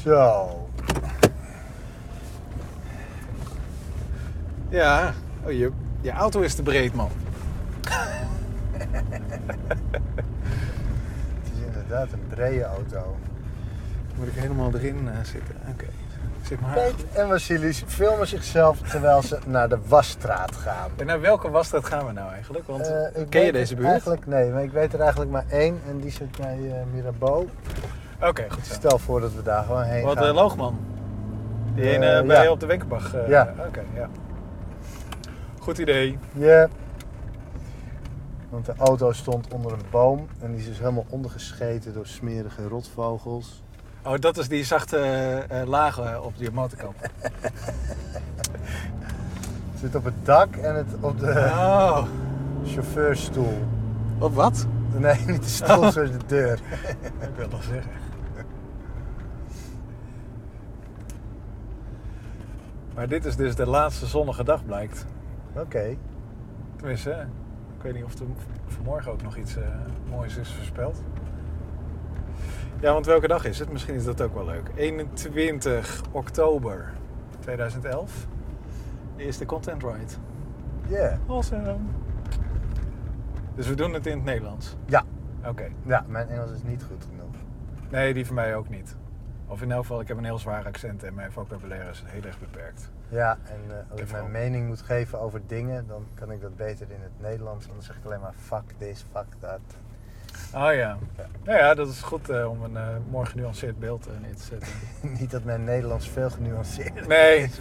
Zo. Ja, je auto is te breed, man. Het is inderdaad een brede auto. Moet ik helemaal erin zitten? Oké. Zit maar. Peet en Vasilis filmen zichzelf terwijl ze naar de wasstraat gaan. En naar welke wasstraat gaan we nou eigenlijk? Want ken je deze buurt? Eigenlijk nee, maar ik weet er eigenlijk maar één en die zit bij Mirabeau. Oké, goed zo. Stel voor dat we daar gewoon heen Wat gaan. Loogman? Die ene bij ja. op de Wenkenbach? Ja. Oké, ja. Goed idee. Ja. Want de auto stond onder een boom en die is dus helemaal ondergescheten door smerige rotvogels. Oh, dat is die zachte lagen op die motorkap. Het zit op het dak en het op de Oh. chauffeurstoel. Op wat? Nee, niet de stoel, zoals de deur. Ik wil dat zeggen. Maar dit is dus de laatste zonnige dag, blijkt. Oké. Tenminste, ik weet niet of er vanmorgen ook nog iets moois is voorspeld. Ja, want welke dag is het? Misschien is dat ook wel leuk. 21 oktober 2011. De eerste Content Ride. Yeah. Awesome. Dus we doen het in het Nederlands? Ja. Oké. Ja, mijn Engels is niet goed genoeg. Nee, die van mij ook niet. Of in elk geval, ik heb een heel zwaar accent en mijn vocabulaire is heel erg beperkt. Ja, en als ik mijn mening moet geven over dingen, dan kan ik dat beter in het Nederlands. Dan zeg ik alleen maar fuck this, fuck that. Oh ja. Nou ja, dat is goed om een mooi genuanceerd beeld neer te zetten. Niet dat mijn Nederlands veel genuanceerder Nee. is.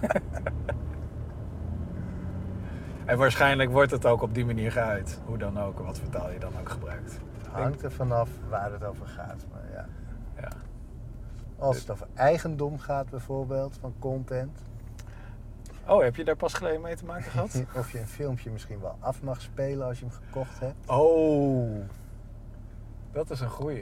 En waarschijnlijk wordt het ook op die manier geuit. Hoe dan ook, wat voor taal je dan ook gebruikt. Het hangt er vanaf waar het over gaat. Maar ja. Ja. Als het over eigendom gaat bijvoorbeeld, van content. Oh, heb je daar pas geleden mee te maken gehad? Of je een filmpje misschien wel af mag spelen als je hem gekocht hebt. Oh, dat is een goeie.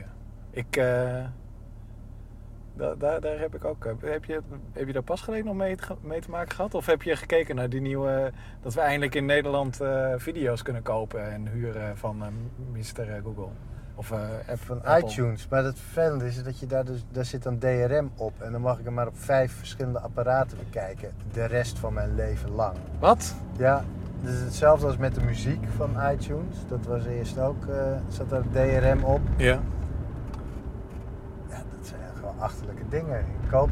Daar heb ik ook... Heb je daar pas geleden nog mee te maken gehad? Of heb je gekeken naar die nieuwe... Dat we eindelijk in Nederland video's kunnen kopen en huren van Mr. Google? Of app Van Apple. iTunes. Maar het vervelende is dat je daar zit dan DRM op. En dan mag ik hem maar op 5 verschillende apparaten bekijken. De rest van mijn leven lang. Wat? Ja, het is hetzelfde als met de muziek van iTunes. Dat was eerst ook, zat daar DRM op. Ja. Ja, dat zijn gewoon achterlijke dingen. Ik koop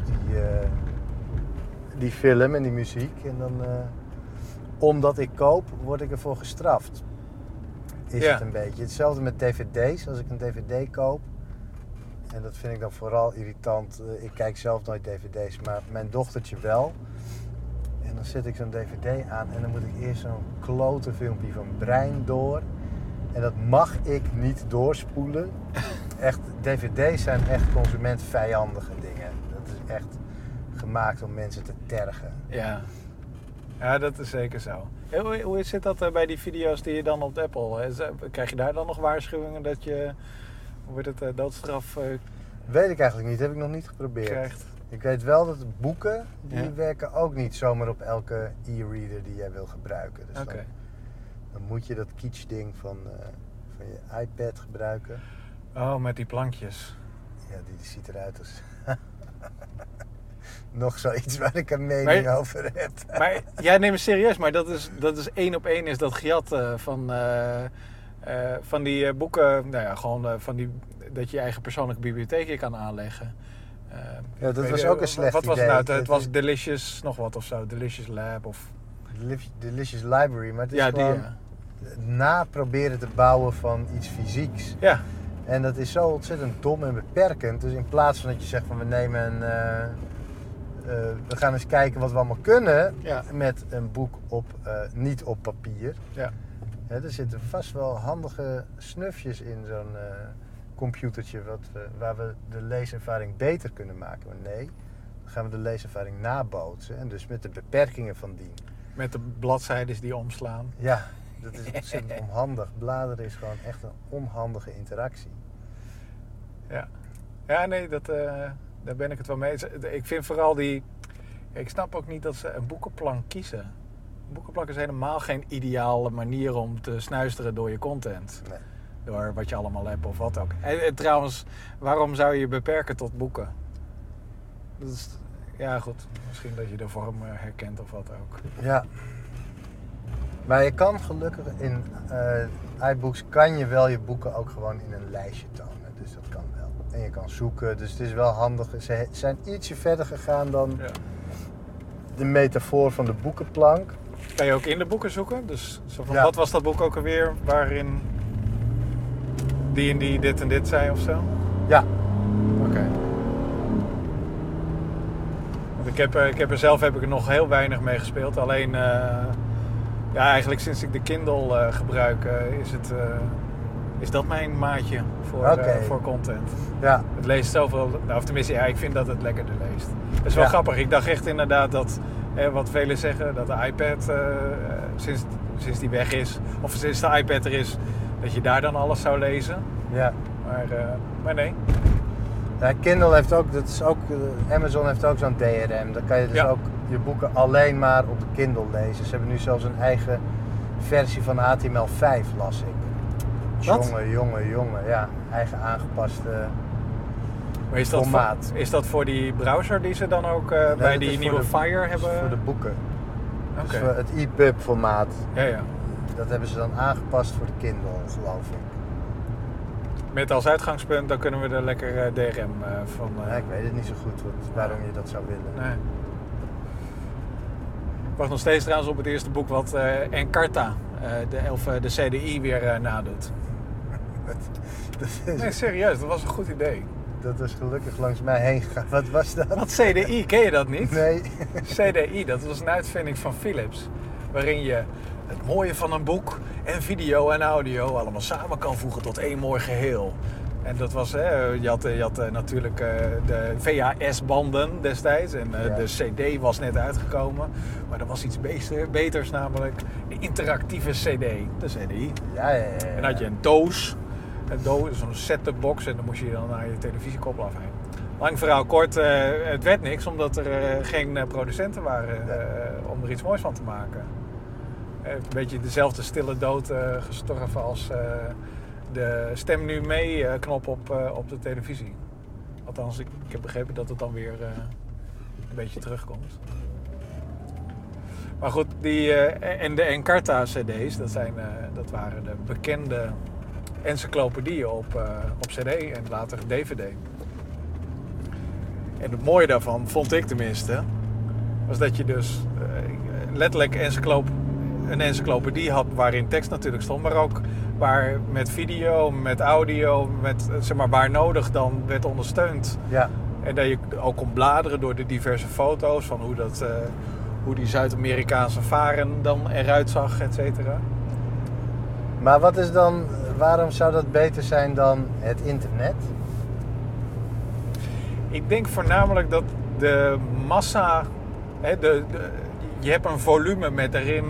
die film en die muziek. En dan, omdat ik koop, word ik ervoor gestraft. Is het een beetje. Hetzelfde met dvd's. Als ik een dvd koop. En dat vind ik dan vooral irritant. Ik kijk zelf nooit dvd's, maar mijn dochtertje wel. En dan zet ik zo'n dvd aan en dan moet ik eerst zo'n klote filmpje van Brein door. En dat mag ik niet doorspoelen. Echt, dvd's zijn echt consumentvijandige dingen. Dat is echt gemaakt om mensen te tergen. Ja. Ja, dat is zeker zo. Hoe zit dat bij die video's die je dan op Apple... Krijg je daar dan nog waarschuwingen dat je... Wordt het doodstraf Weet ik eigenlijk niet, heb ik nog niet geprobeerd. krijgt? Ik weet wel dat boeken, die Ja. werken ook niet zomaar op elke e-reader die jij wil gebruiken. Dus Oké. dan moet je dat kitsch-ding van je iPad gebruiken. Oh, met die plankjes. Ja, die ziet eruit als... Nog zoiets waar ik een mening over heb. Maar jij neemt me serieus, maar dat is 1 op 1 is dat gejat van die boeken, nou ja, gewoon van die, dat je je eigen persoonlijke bibliotheekje kan aanleggen. Ja, dat was ook een slecht Wat was idee. het nou? Het was Delicious nog wat of zo, Delicious Lab of... Delicious Library, maar het is Ja, gewoon na proberen te bouwen van iets fysieks. Ja. En dat is zo ontzettend dom en beperkend. Dus in plaats van dat je zegt van we nemen we gaan eens kijken wat we allemaal kunnen met een boek niet op papier. Ja. Er zitten vast wel handige snufjes in zo'n computertje waar we de leeservaring beter kunnen maken. Maar nee, dan gaan we de leeservaring nabootsen en dus met de beperkingen van dien. Met de bladzijden die omslaan. Ja, dat is ontzettend onhandig. Bladeren is gewoon echt een onhandige interactie. Ja. Ja, nee, daar ben ik het wel mee eens. Ik vind vooral ik snap ook niet dat ze een boekenplank kiezen. Een boekenplank is helemaal geen ideale manier om te snuisteren door je content. Nee. Door wat je allemaal hebt of wat ook. En trouwens, waarom zou je je beperken tot boeken? Dus, ja, goed. Misschien dat je de vorm herkent of wat ook. Ja. Maar je kan gelukkig in iBooks kan je wel je boeken ook gewoon in een lijstje tonen. Dus dat kan wel. En je kan zoeken. Dus het is wel handig. Ze zijn ietsje verder gegaan dan de metafoor van de boekenplank. Kan je ook in de boeken zoeken? Dus zo van, Ja. wat was dat boek ook alweer waarin die en die dit en dit zei of zo? Ja. Oké. Want ik heb er nog heel weinig mee gespeeld. Alleen, ja, eigenlijk sinds ik de Kindle gebruik is dat mijn maatje voor content. Ja. Het leest zoveel, nou, of tenminste, ja, ik vind dat het lekkerder leest. Dat is wel grappig. Ik dacht echt inderdaad dat, wat velen zeggen, dat de iPad sinds die weg is, of sinds de iPad er is, dat je daar dan alles zou lezen. Ja. Maar nee. Ja, Kindle heeft ook, dat is ook, Amazon heeft ook zo'n DRM. Dan kan je dus ook je boeken alleen maar op de Kindle lezen. Ze hebben nu zelfs een eigen versie van HTML5, las ik. Wat? Jongen. Ja, eigen aangepaste Maar formaat. Is dat voor die browser die ze dan ook bij die nieuwe Fire hebben? Voor de boeken. Oké. Dus voor het EPUB formaat. Ja. Dat hebben ze dan aangepast voor de Kindle, geloof ik. Met als uitgangspunt, dan kunnen we er lekker DRM van... Ja, ik weet het niet zo goed waarom je dat zou willen. Nee. Ik wacht nog steeds trouwens op het eerste boek wat Encarta, de CDI, weer nadoet. Nee, serieus, dat was een goed idee. Dat is gelukkig langs mij heen gegaan. Wat was dat? Wat CDI, ken je dat niet? Nee. CDI, dat was een uitvinding van Philips. Waarin je het mooie van een boek en video en audio allemaal samen kan voegen tot één mooi geheel. En dat was, je had natuurlijk de VHS-banden destijds en de CD was net uitgekomen. Maar er was iets beters, namelijk de interactieve CD, de CDI. Ja. En dan had je een doos, zo'n set-top box en dan moest je dan naar je televisiekoppel afheen. Lang verhaal kort, het werd niks omdat er geen producenten waren om er iets moois van te maken. Een beetje dezelfde stille dood gestorven als de stem nu mee knop op de televisie. Althans, ik heb begrepen dat het dan weer een beetje terugkomt. Maar goed, en de Encarta CD's, dat waren de bekende encyclopedieën op CD en later DVD. En het mooie daarvan, vond ik tenminste, was dat je dus letterlijk een encyclopedie had waarin tekst natuurlijk stond, maar ook waar met video, met audio, zeg maar, waar nodig dan werd ondersteund. Ja. En dat je ook kon bladeren door de diverse foto's van hoe die Zuid-Amerikaanse varen dan eruit zag, et cetera. Maar wat is dan, waarom zou dat beter zijn dan het internet? Ik denk voornamelijk dat de massa, je hebt een volume met daarin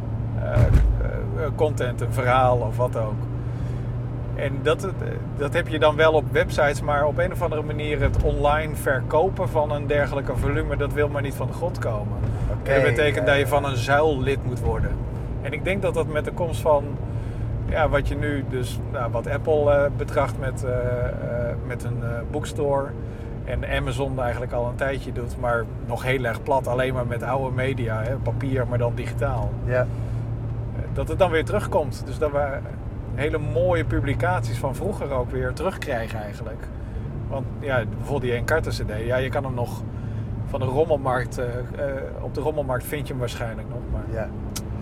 content, een verhaal of wat ook. En dat heb je dan wel op websites, maar op een of andere manier het online verkopen van een dergelijke volume, dat wil maar niet van de grond komen. Dat betekent dat je van een zuil lid moet worden. En ik denk dat dat met de komst van, wat je nu dus, wat Apple betracht met een boekstore en Amazon eigenlijk al een tijdje doet, maar nog heel erg plat, alleen maar met oude media, papier, maar dan digitaal. Ja. Dat het dan weer terugkomt. Dus dat we hele mooie publicaties van vroeger ook weer terugkrijgen eigenlijk. Want bijvoorbeeld die Encarta CD, je kan hem nog van de rommelmarkt, op de rommelmarkt vind je hem waarschijnlijk nog, maar Ja.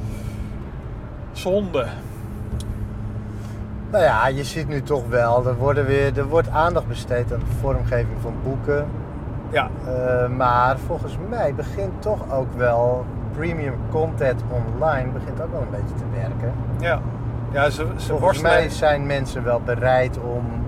zonde. Nou ja, je ziet nu toch wel, er wordt aandacht besteed aan de vormgeving van boeken. Ja. Maar volgens mij begint toch ook wel premium content online begint ook wel een beetje te werken. Ja, ze Volgens worstelen. mij zijn mensen wel bereid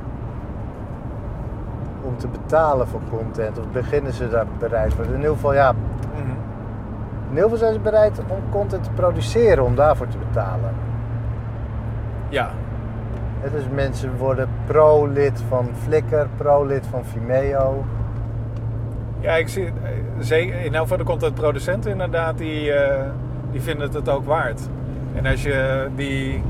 om te betalen voor content. Of beginnen ze daar bereid voor? In ieder geval, in ieder geval zijn ze bereid om content te produceren, om daarvoor te betalen. Ja. Dus mensen worden pro-lid van Flickr, pro-lid van Vimeo. Ja, ik zie zeker. In elk geval de contentproducenten inderdaad, die vinden het ook waard. En als je die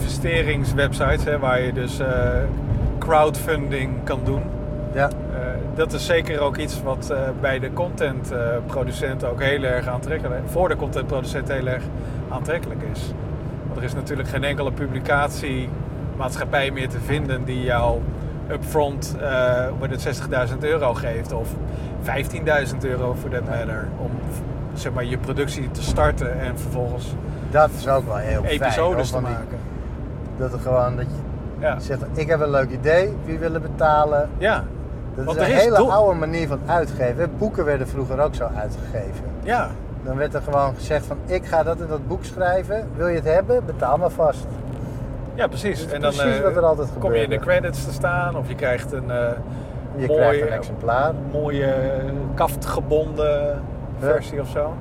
investeringswebsites, waar je dus crowdfunding kan doen, dat is zeker ook iets wat bij de contentproducenten ook heel erg aantrekkelijk is. Voor de contentproducent heel erg aantrekkelijk is. Want er is natuurlijk geen enkele publicatiemaatschappij meer te vinden die jou upfront €60.000 geeft. Of €15.000 voor that matter. Om zeg maar, je productie te starten en vervolgens Dat is ook wel heel episodes fijn, te maken. Dat er gewoon dat je zegt, ik heb een leuk idee, wie willen betalen? Ja. Dat Want is er een is hele doel- oude manier van uitgeven. Boeken werden vroeger ook zo uitgegeven. Ja. Dan werd er gewoon gezegd van, ik ga dat in dat boek schrijven. Wil je het hebben? Betaal maar vast. Ja, precies. Dat is En dan precies wat er altijd kom je in de gebeurde. credits te staan of je krijgt een Je krijgt een exemplaar. mooie kaftgebonden versie of zo.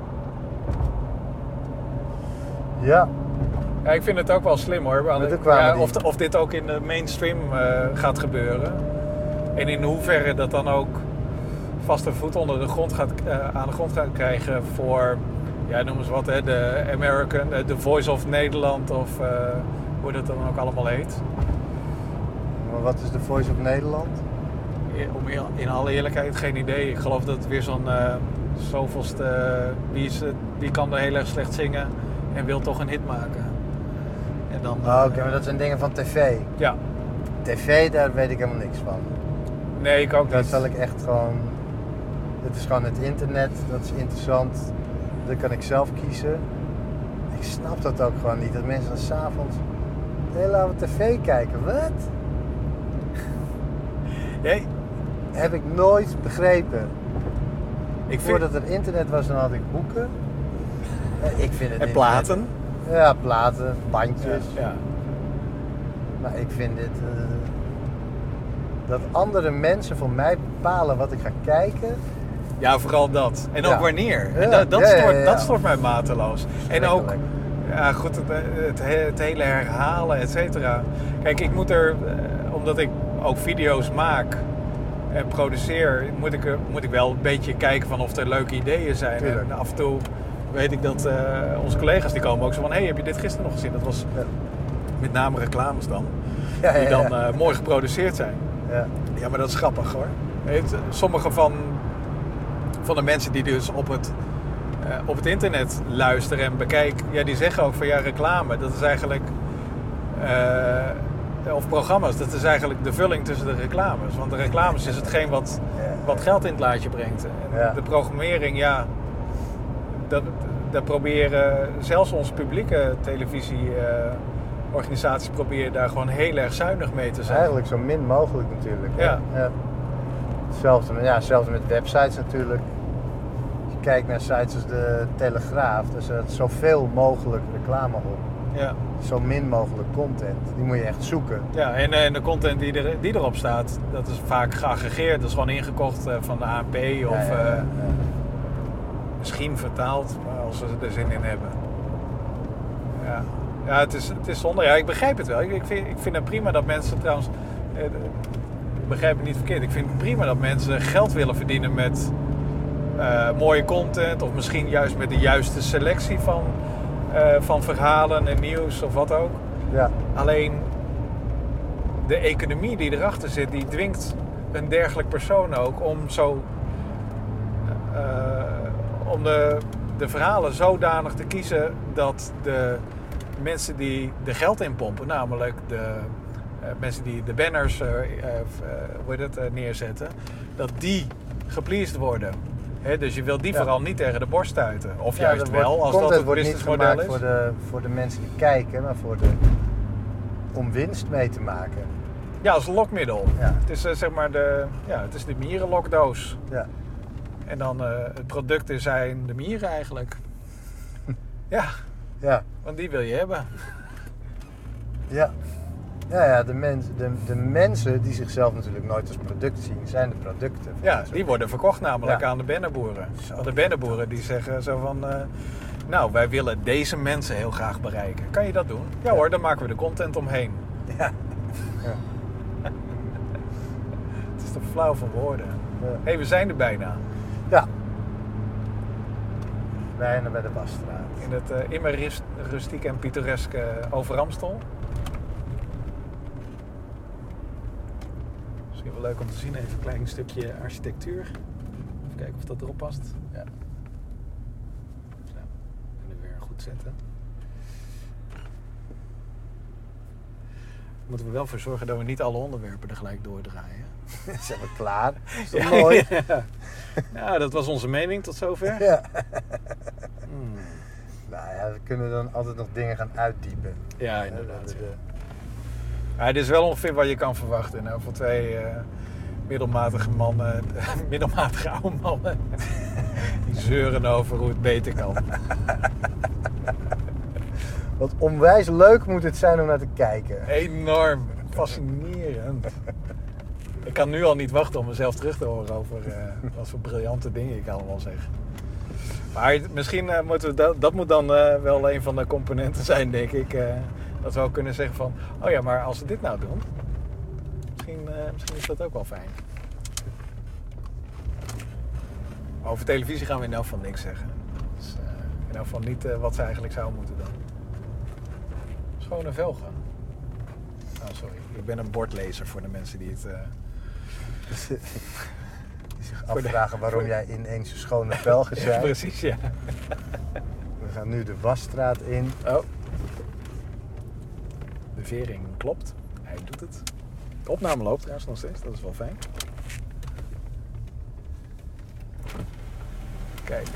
Ja. Ja, ik vind het ook wel slim hoor. Maar toen kwamen die- Of dit ook in de mainstream gaat gebeuren. En in hoeverre dat dan ook vaste voet onder de grond aan de grond gaat krijgen voor, ja, noem eens wat, hè, de American, The Voice of Nederland of hoe dat dan ook allemaal heet. Maar wat is de Voice of Nederland? In alle eerlijkheid geen idee. Ik geloof dat het weer zo'n zoveelste... Wie kan er heel erg slecht zingen en wil toch een hit maken. En dan, Oké, maar dat zijn dingen van tv. Ja. TV, daar weet ik helemaal niks van. Nee, ik ook Daar niet. zal ik echt gewoon... Het is gewoon het internet, dat is interessant. Dat kan ik zelf kiezen. Ik snap dat ook gewoon niet, dat mensen dan s'avonds de hele avond tv kijken. Wat? Nee, Heb ik nooit begrepen. ik vind... Voordat er internet was, dan had ik boeken. Ik vind het En internet- platen. Ja, platen, bandjes. Ja. Maar ik vind dit... dat andere mensen voor mij bepalen wat ik ga kijken. Ja, vooral dat. En ook Ja. wanneer. Ja. En Ja. dat stoort mij mateloos. En ook, Schrikkelijk. ja goed, het hele herhalen, et cetera. Kijk, ik moet er, omdat ik ook video's maak en produceer, moet ik wel een beetje kijken van of er leuke ideeën zijn. Tuurlijk. En af en toe weet ik dat onze collega's die komen ook zo van, hey, heb je dit gisteren nog gezien? Dat was Ja. met name reclames dan. Ja, Die ja, dan ja. mooi geproduceerd zijn. Ja. Ja, maar dat is grappig hoor. Sommige van de mensen die dus op het internet luisteren en bekijken, ja, die zeggen ook van ja, reclame, dat is eigenlijk, of programma's, dat is eigenlijk de vulling tussen de reclames. Want de reclames is hetgeen wat geld in het laadje brengt. En Ja. de programmering, ja, dat proberen zelfs onze publieke televisieorganisaties proberen daar gewoon heel erg zuinig mee te zijn. Eigenlijk zo min mogelijk natuurlijk. Ja. Ja. Hetzelfde met websites natuurlijk. Als je kijkt naar sites als de Telegraaf, daar zit zoveel mogelijk reclame op. Ja. Zo min mogelijk content. Die moet je echt zoeken. Ja, en de content die erop staat, dat is vaak geaggregeerd. Dat is gewoon ingekocht van de ANP of misschien vertaald, maar als ze er zin in hebben. Ja, het is zonde. Ja, ik begrijp het wel. Ik vind het prima dat mensen trouwens... begrijp het niet verkeerd. Ik vind het prima dat mensen geld willen verdienen met mooie content. Of misschien juist met de juiste selectie van verhalen en nieuws of wat ook. Ja. Alleen de economie die erachter zit, die dwingt een dergelijk persoon ook om zo om de verhalen zodanig te kiezen dat de mensen die er geld in pompen, namelijk de mensen die de banners neerzetten, dat die gepleased worden. He, dus je wilt die vooral niet tegen de borst stuiten. Of juist wel, als dat het businessmodel is. Voor de mensen die kijken, maar om winst mee te maken. Ja, als lokmiddel. Ja. Het is zeg maar het is de mierenlokdoos. Ja. En dan het producten zijn de mieren eigenlijk. Ja, Ja. want die wil je hebben. Ja. Ja, de mensen die zichzelf natuurlijk nooit als product zien, zijn de producten. Ja, die worden verkocht namelijk Ja. aan de bannenboeren. Zo. Want de bannenboeren die zeggen zo van... nou, wij willen deze mensen heel graag bereiken. Kan je dat doen? Ja hoor, dan maken we de content omheen. Ja. Ja. Het is toch flauw van woorden. Ja. Hé, we zijn er bijna. Ja. Bijna bij de Wasstraat. In het immer rustieke en pittoreske Overamstel. Dus Misschien wel leuk om te zien. Even een klein stukje architectuur. Even kijken of dat erop past. Ja. Nou, kunnen we weer goed zetten. Moeten we wel voor zorgen dat we niet alle onderwerpen er gelijk doordraaien. Zijn we klaar? Is dat mooi? Ja, dat was onze mening tot zover. Ja. Nou ja, we kunnen dan altijd nog dingen gaan uitdiepen. Ja, inderdaad. Ja, dit is wel ongeveer wat je kan verwachten. Nou, voor twee middelmatige mannen, middelmatige oude mannen, die zeuren over hoe het beter kan. Wat onwijs leuk moet het zijn om naar te kijken. Enorm. Fascinerend. Ik kan nu al niet wachten om mezelf terug te horen over wat voor briljante dingen ik allemaal zeg. Maar misschien moeten we dat moet dan wel een van de componenten zijn, denk ik. Dat we ook kunnen zeggen van, oh ja, maar als we dit nou doen, misschien is dat ook wel fijn. Maar over televisie gaan we in elk geval niks zeggen. Dus, in elk geval niet wat ze eigenlijk zouden moeten doen. Schone velgen. Oh, sorry. Ik ben een bordlezer voor de mensen die het... Die zich afvragen waarom jij ineens een schone velgen zei. Ja, precies, ja. We gaan nu de wasstraat in. Oh. De vering klopt. Hij doet het. De opname loopt trouwens nog steeds. Dat is wel fijn. Kijk.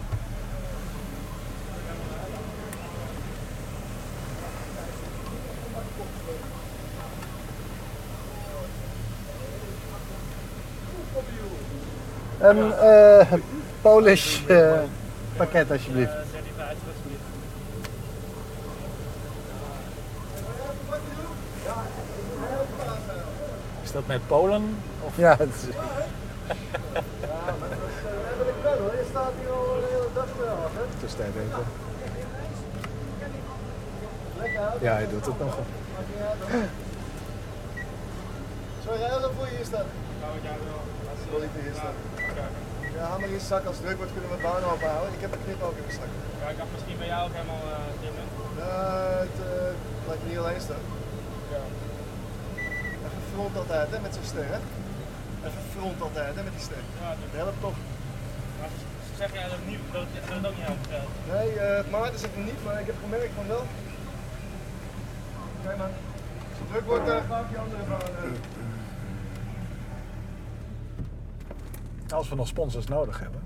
Een Polish pakket alsjeblieft. Is dat met Polen? Of? Ja, het is... Je staat hier al de hele dag wel, hè? Tussentijd even. Ja, hij doet het nog. Zou jij dan voor je hier staan? Wil ik hier staan? Ja, haal maar in je zak. Als het druk wordt kunnen we het bouwen ophouden. Ik heb een knip ook in mijn zak. Ja, ik kan misschien bij jou ook helemaal dimmen. Laat je niet alleen staan. Ja. Even front altijd hè, met zo'n ster. Hè? Even front altijd hè, met die ster. Ja, Dat helpt toch? Maar zeg jij dat het ook niet helpt? Nee, Maarten zegt het niet, maar ik heb gemerkt van wel. Oké man. Als het druk wordt, ga ik die andere baan. Als we nog sponsors nodig hebben.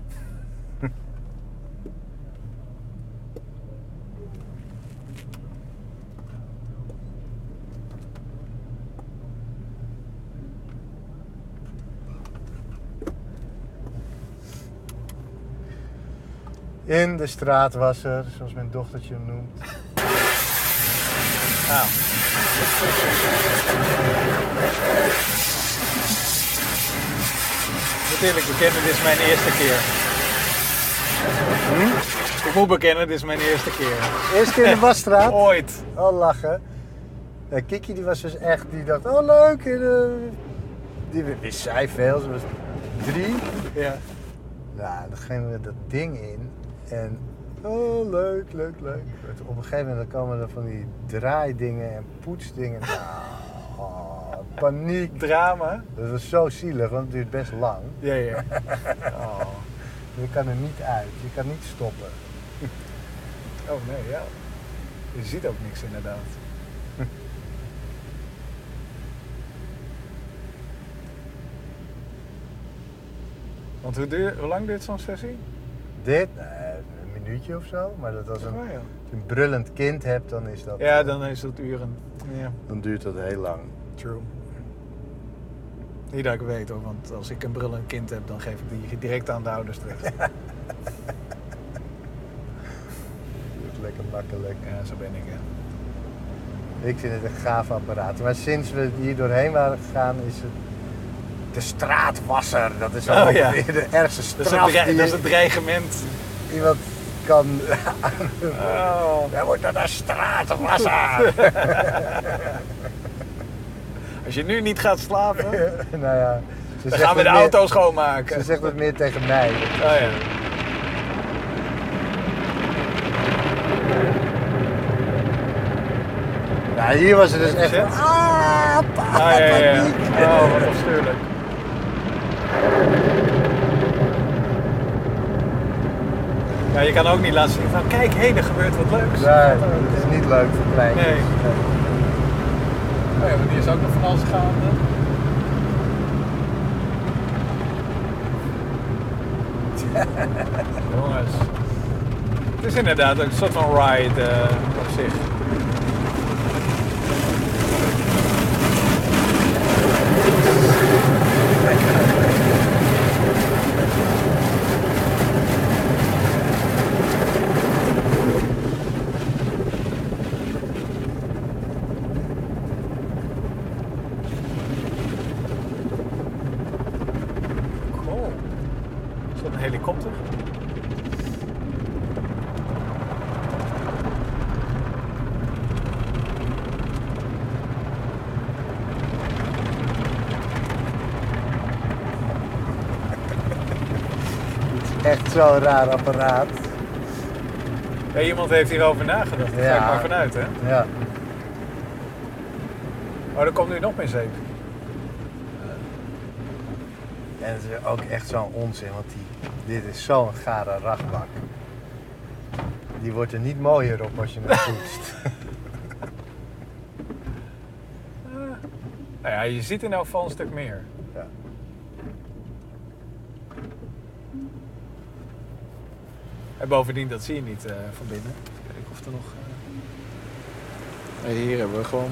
In de straatwasser, zoals mijn dochtertje hem noemt. Nou. Ik moet eerlijk bekennen, dit is mijn eerste keer. Ik moet bekennen, dit is mijn eerste keer. Eerste keer in de wasstraat? Ooit. Oh, lachen. Ja, Kiki die was dus echt, die dacht, oh leuk. Die wist zij veel, ze was 3. Ja. Nou, dan gingen we dat ding in. En, oh leuk. Op een gegeven moment dan komen er van die draaidingen en poetsdingen. Nou, paniek. Drama. Dat was zo zielig, want het duurt best lang. Ja, ja. Oh. Je kan er niet uit, je kan niet stoppen. Oh nee, ja. Je ziet ook niks inderdaad. Want hoe lang duurt zo'n sessie? Dit? Een minuutje of zo. Maar dat als Ja. je een brullend kind hebt, dan is dat... Ja, dan is het uren. Ja. Dan duurt dat heel lang. True. Niet dat ik weet hoor, want als ik een brullend kind heb, dan geef ik die direct aan de ouders terug. Dat is lekker makkelijk. Ja, zo ben ik. Ja. Ik vind het een gaaf apparaat. Maar sinds we hier doorheen waren gegaan, is het de straatwasser. Dat is al ongeveer de ergste straf Dat die is het dreigement. iemand kan... Oh. Jij wordt naar de straatwasser. Als je nu niet gaat slapen, Nou ja, dan gaan we de auto schoonmaken. Ze zegt het meer tegen mij. Oh ja. Ja, hier was het dus echt... Shit. Papa, ja. paniek. Oh, wat afschuwelijk. Ja, je kan ook niet laten zien van, kijk, hé, er gebeurt wat leuks. Nee, het is niet leuk voor kleintjes. Nee. Oh ja, maar die is ook nog van alles gaande. Jongens. Het is inderdaad ook een soort van ride op zich. Cool. Is dat een helikopter? Echt zo'n raar apparaat. Ja, iemand heeft hierover nagedacht. Daar ga ik maar vanuit, hè? Ja. Oh, er komt nu nog meer zeep. En het is ook echt zo'n onzin, want dit is zo'n gare rachtbak. Die wordt er niet mooier op als je hem poetst. Nou ja, je ziet in elk geval een stuk meer. Ja. En bovendien, dat zie je niet van binnen. Kijken of er nog... Nee, hier hebben we gewoon...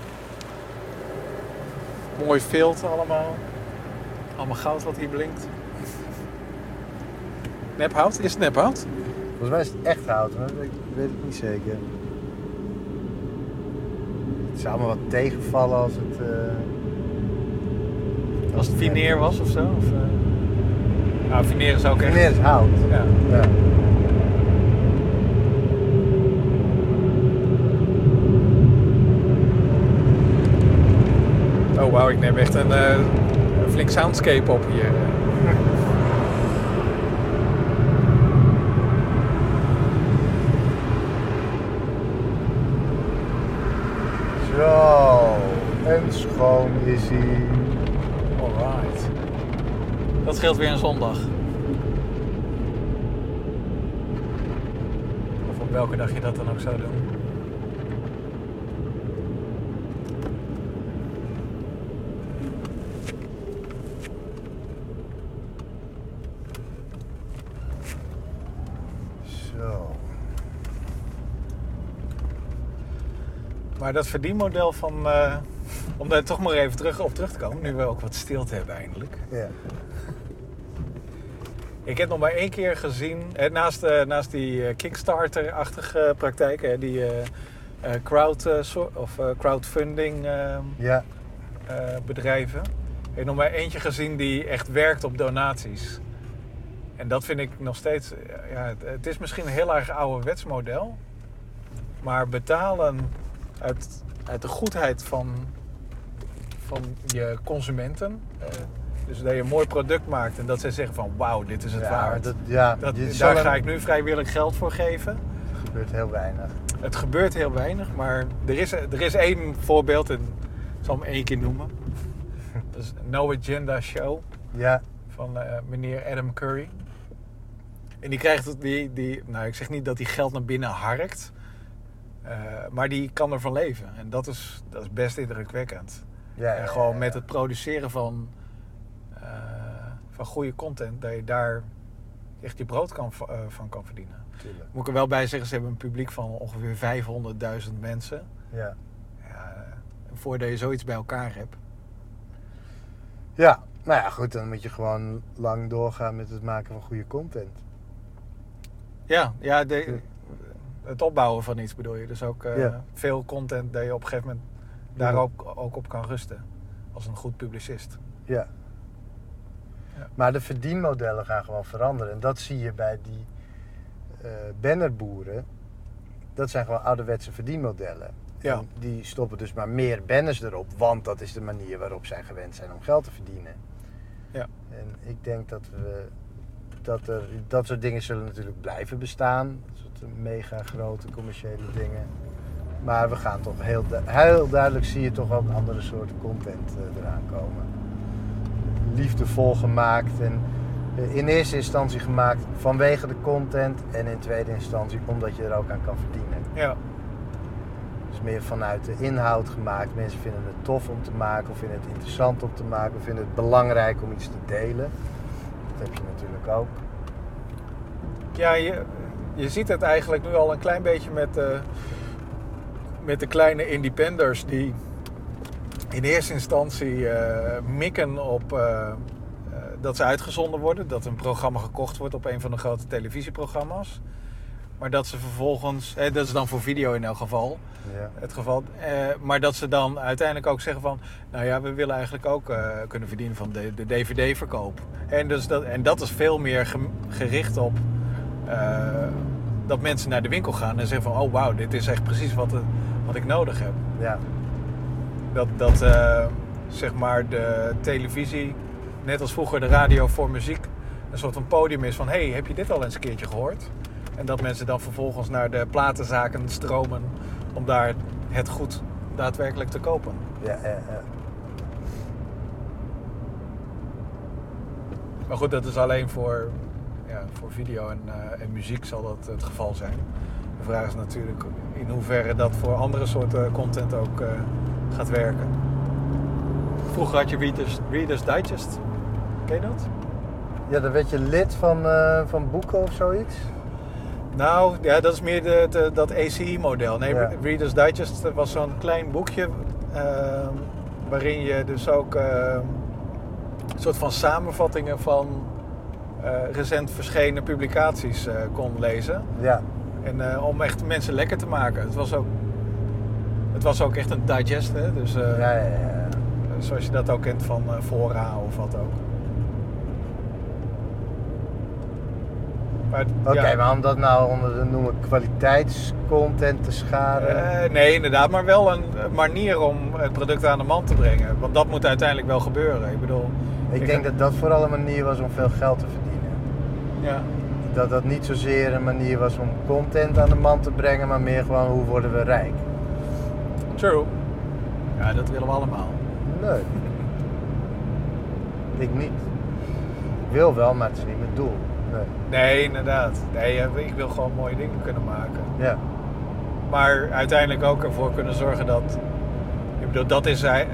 Mooi filter allemaal. Allemaal goud wat hier blinkt. Nephout? Is het nephout? Volgens mij is het echt hout, maar ik weet het niet zeker. Het zou me wat tegenvallen als het... Als het veneer was of zo? Of, Nou, veneer is ook echt... Veneer is hout. Ja. Ja. Oh wauw, ik neem echt een flink soundscape op hier. Zo, en schoon is hij. Alright. Dat scheelt weer een zondag. Of op welke dag je dat dan ook zou doen. Zo. Maar dat verdienmodel van... om daar toch maar even op terug te komen, nu we ook wat stilte hebben eindelijk. Ja. Ik heb nog maar één keer gezien, naast die Kickstarter-achtige praktijken, die crowdfunding Ja. bedrijven. Ik heb nog maar eentje gezien die echt werkt op donaties. En dat vind ik nog steeds, ja, het is misschien een heel erg ouderwets model, maar betalen uit de goedheid van je consumenten. Dus dat je een mooi product maakt en dat zij zeggen van wauw, dit is het waard. Daar ga ik nu vrijwillig geld voor geven. Het gebeurt heel weinig. Het gebeurt heel weinig, maar er is één voorbeeld en ik zal hem één keer noemen. Dat is No Agenda Show Ja. van meneer Adam Curry. En die krijgt nou ik zeg niet dat hij geld naar binnen harkt, maar die kan ervan leven. En dat is best indrukwekkend. Ja, en gewoon met het produceren van goede content, dat je daar echt je brood van kan verdienen. Tuurlijk. Moet ik er wel bij zeggen, ze hebben een publiek van ongeveer 500.000 mensen. Ja. Voordat je zoiets bij elkaar hebt. Ja, nou ja, goed, dan moet je gewoon lang doorgaan met het maken van goede content. Ja, het opbouwen van iets bedoel je. Dus ook veel content dat je op een gegeven moment daar ook op kan rusten. Als een goed publicist. Ja. Ja. Maar de verdienmodellen gaan gewoon veranderen. En dat zie je bij die bannerboeren. Dat zijn gewoon ouderwetse verdienmodellen. Ja. En die stoppen dus maar meer banners erop. Want dat is de manier waarop zij gewend zijn om geld te verdienen. Ja. En ik denk dat soort dingen zullen natuurlijk blijven bestaan. Dat soort mega grote commerciële dingen. Maar we gaan toch heel duidelijk zie je toch ook andere soorten content eraan komen. Liefdevol gemaakt en in eerste instantie gemaakt vanwege de content en in tweede instantie omdat je er ook aan kan verdienen. Ja. Dus meer vanuit de inhoud gemaakt. Mensen vinden het tof om te maken of vinden het interessant om te maken of vinden het belangrijk om iets te delen. Dat heb je natuurlijk ook. Ja, je ziet het eigenlijk nu al een klein beetje met de kleine independers die in eerste instantie mikken op dat ze uitgezonden worden. Dat een programma gekocht wordt op een van de grote televisieprogramma's. Maar dat ze vervolgens, dat is dan voor video in elk geval, het geval. Maar dat ze dan uiteindelijk ook zeggen van, nou ja, we willen eigenlijk ook kunnen verdienen van de DVD-verkoop. En dat is veel meer gericht op dat mensen naar de winkel gaan en zeggen van, oh wauw, dit is echt precies wat ik nodig heb. Ja. Dat zeg maar de televisie, net als vroeger de radio voor muziek, een soort van podium is van, hey, heb je dit al eens een keertje gehoord? En dat mensen dan vervolgens naar de platenzaken stromen om daar het goed daadwerkelijk te kopen. Ja. Maar goed, dat is alleen voor video en muziek zal dat het geval zijn. De vraag is natuurlijk in hoeverre dat voor andere soorten content ook gaat werken. Vroeger had je Reader's Digest. Ken je dat? Ja, dan werd je lid van boeken of zoiets? Nou, ja, dat is meer dat ACI-model. Nee, Ja. Reader's Digest dat was zo'n klein boekje waarin je dus ook een soort van samenvattingen van recent verschenen publicaties kon lezen. Ja. En om echt mensen lekker te maken. Het was ook echt een digest, hè? Dus, Ja. zoals je dat ook kent van Fora of wat ook. Oké, maar om dat nou onder de noemen kwaliteitscontent te scharen? Nee, inderdaad, maar wel een manier om het product aan de man te brengen. Want dat moet uiteindelijk wel gebeuren. Ik bedoel, Ik denk dat dat vooral een manier was om veel geld te verdienen. Ja. Dat dat niet zozeer een manier was om content aan de man te brengen, maar meer gewoon hoe worden we rijk. True. Ja, dat willen we allemaal. Nee. Ik niet. Ik wil wel, maar het is niet mijn doel. Nee, inderdaad. Nee, ik wil gewoon mooie dingen kunnen maken. Ja. Maar uiteindelijk ook ervoor kunnen zorgen dat... Ik bedoel, dat is... ik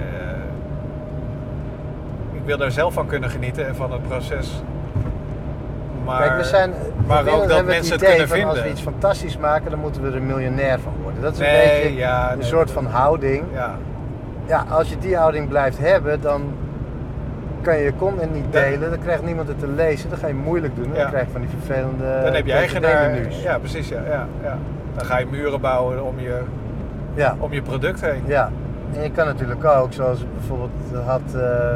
wil daar zelf van kunnen genieten en van het proces. Maar, Kijk, maar ook dat mensen het kunnen vinden. Als we iets fantastisch maken, dan moeten we er miljonair van worden. Dat is een beetje een soort van houding. Ja. Ja, als je die houding blijft hebben, dan kan je je content niet delen. Dan krijgt niemand het te lezen. Dan ga je moeilijk doen. Dan krijg je van die vervelende... Dan heb je eigenaar... menus. Ja, precies. Ja. Dan ga je muren bouwen om je product heen. Ja. En je kan natuurlijk ook, zoals bijvoorbeeld dat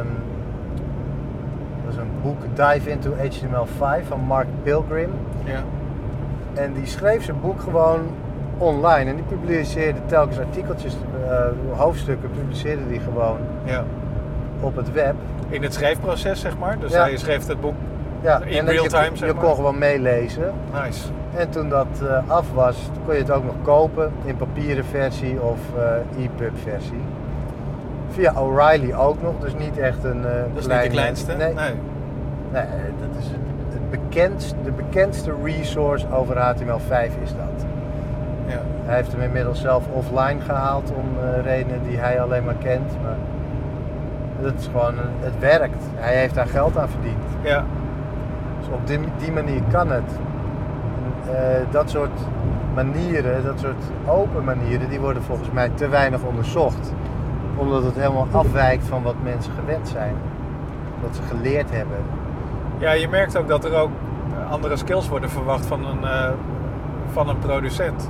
was een boek Dive into HTML5 van Mark Pilgrim. Ja. En die schreef zijn boek gewoon online. En die publiceerde telkens artikeltjes, hoofdstukken publiceerde die gewoon op het web. In het schrijfproces, zeg maar? Dus Ja. hij schreef het boek in en real time, zeg je maar? kon gewoon meelezen. Nice. En toen dat af was, kon je het ook nog kopen in papieren versie of EPUB versie. Via O'Reilly ook nog, dus niet echt een Dat is niet de kleinste? Nee, dat is de bekendste resource over HTML5 is dat. Ja. Hij heeft hem inmiddels zelf offline gehaald om redenen die hij alleen maar kent. Maar dat is gewoon, het werkt. Hij heeft daar geld aan verdiend. Ja. Dus op die manier kan het. Dat soort manieren, dat soort open manieren, die worden volgens mij te weinig onderzocht. Omdat het helemaal afwijkt van wat mensen gewend zijn. Wat ze geleerd hebben. Ja, je merkt ook dat er ook andere skills worden verwacht van een producent.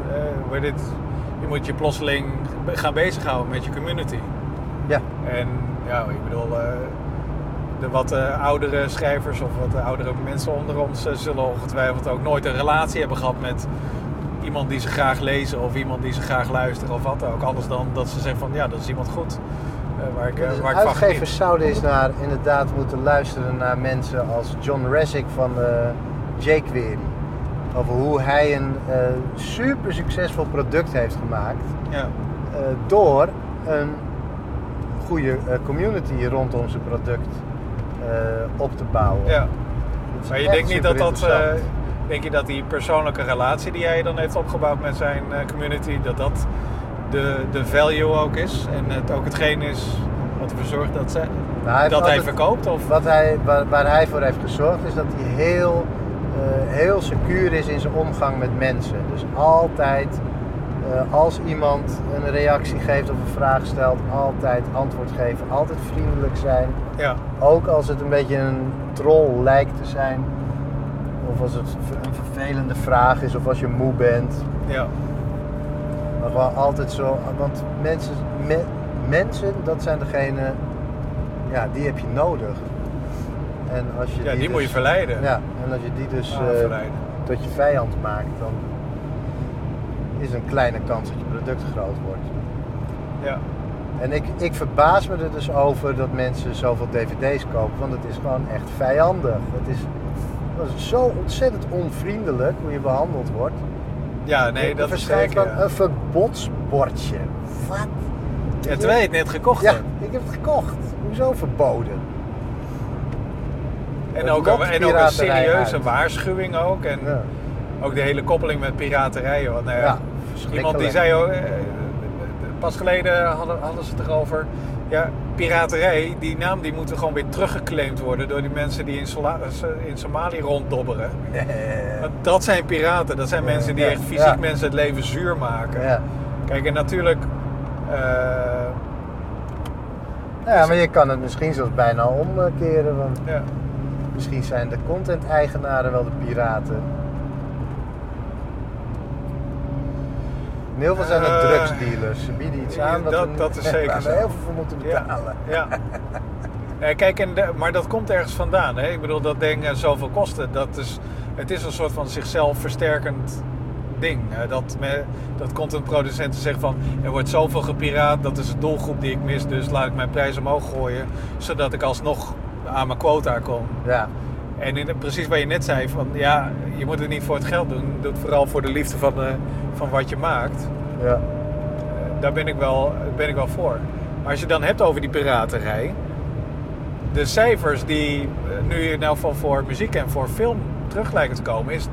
Je moet je plotseling gaan bezighouden met je community. Ja. En ja, ik bedoel, de wat oudere schrijvers of wat oudere mensen onder ons zullen ongetwijfeld ook nooit een relatie hebben gehad met iemand die ze graag lezen of iemand die ze graag luisteren of wat ook. Anders dan dat ze zeggen van ja, dat is iemand goed waar ik van geniet. Uitgevers zouden eens inderdaad moeten luisteren naar mensen als John Resig van jQuery. Over hoe hij een super succesvol product heeft gemaakt. Ja. Door een goede community rondom zijn product op te bouwen. Ja. Dat is Maar je echt denkt niet dat superinteressant. denk je dat die persoonlijke relatie die hij dan heeft opgebouwd met zijn community, dat de value ook is? En het ook hetgeen is wat ervoor zorgt dat Nou, heeft hij altijd- verkoopt? Of? Waar hij voor heeft gezorgd is dat hij heel secuur is in zijn omgang met mensen. Dus altijd, als iemand een reactie geeft of een vraag stelt, altijd antwoord geven. Altijd vriendelijk zijn. Ja. Ook als het een beetje een troll lijkt te zijn. Of als het een vervelende vraag is of als je moe bent. Ja. Maar gewoon altijd zo. Want mensen dat zijn degene, ja, die heb je nodig. En als je Ja, die moet je dus- verleiden. Ja, en als je die dus Verleiden. tot je vijand maakt, dan is een kleine kans dat je product groot wordt. Ja. En ik verbaas me er dus over dat mensen zoveel dvd's kopen, want het is gewoon echt vijandig. Dat is zo ontzettend onvriendelijk hoe je behandeld wordt. Ja, nee, Er dat is verschijnt zeker. dan een verbodsbordje. Wat? Ja, terwijl je het net gekocht Ja, hebt. ik heb het gekocht. Hoezo verboden? En Het ook lokt een piraterij serieuze uit. waarschuwing ook. En Ja. ook de hele koppeling met piraterij. Want, nou ja, Ja, iemand die zei ook, pas geleden hadden ze het erover. Ja, piraterij, die naam die moet gewoon weer teruggeclaimd worden door die mensen die in Somalië ronddobberen. Want dat zijn piraten, dat zijn Ja, mensen die ja, echt fysiek ja. mensen het leven zuur maken. Ja. Kijk, en natuurlijk. Ja, maar je kan het misschien zelfs bijna omkeren. Want Ja. misschien zijn de content-eigenaren wel de piraten. En heel veel zijn het drugsdealers. Ze bieden iets aan dat is zeker waar we zo. heel veel voor moeten betalen. Ja. Kijk, maar dat komt ergens vandaan. Hè? Ik bedoel, dat ding zoveel kosten. Het is een soort van zichzelf versterkend ding. Dat contentproducenten zeggen van, er wordt zoveel gepiraat, dat is de doelgroep die ik mis, dus laat ik mijn prijs omhoog gooien, zodat ik alsnog aan mijn quota kom. Ja. En precies wat je net zei, van ja, je moet het niet voor het geld doen. Doe het vooral voor de liefde van wat je maakt. Ja. Daar ben ik wel voor. Maar als je dan hebt over die piraterij, de cijfers die nu in elk geval voor muziek en voor film terug lijken te komen, is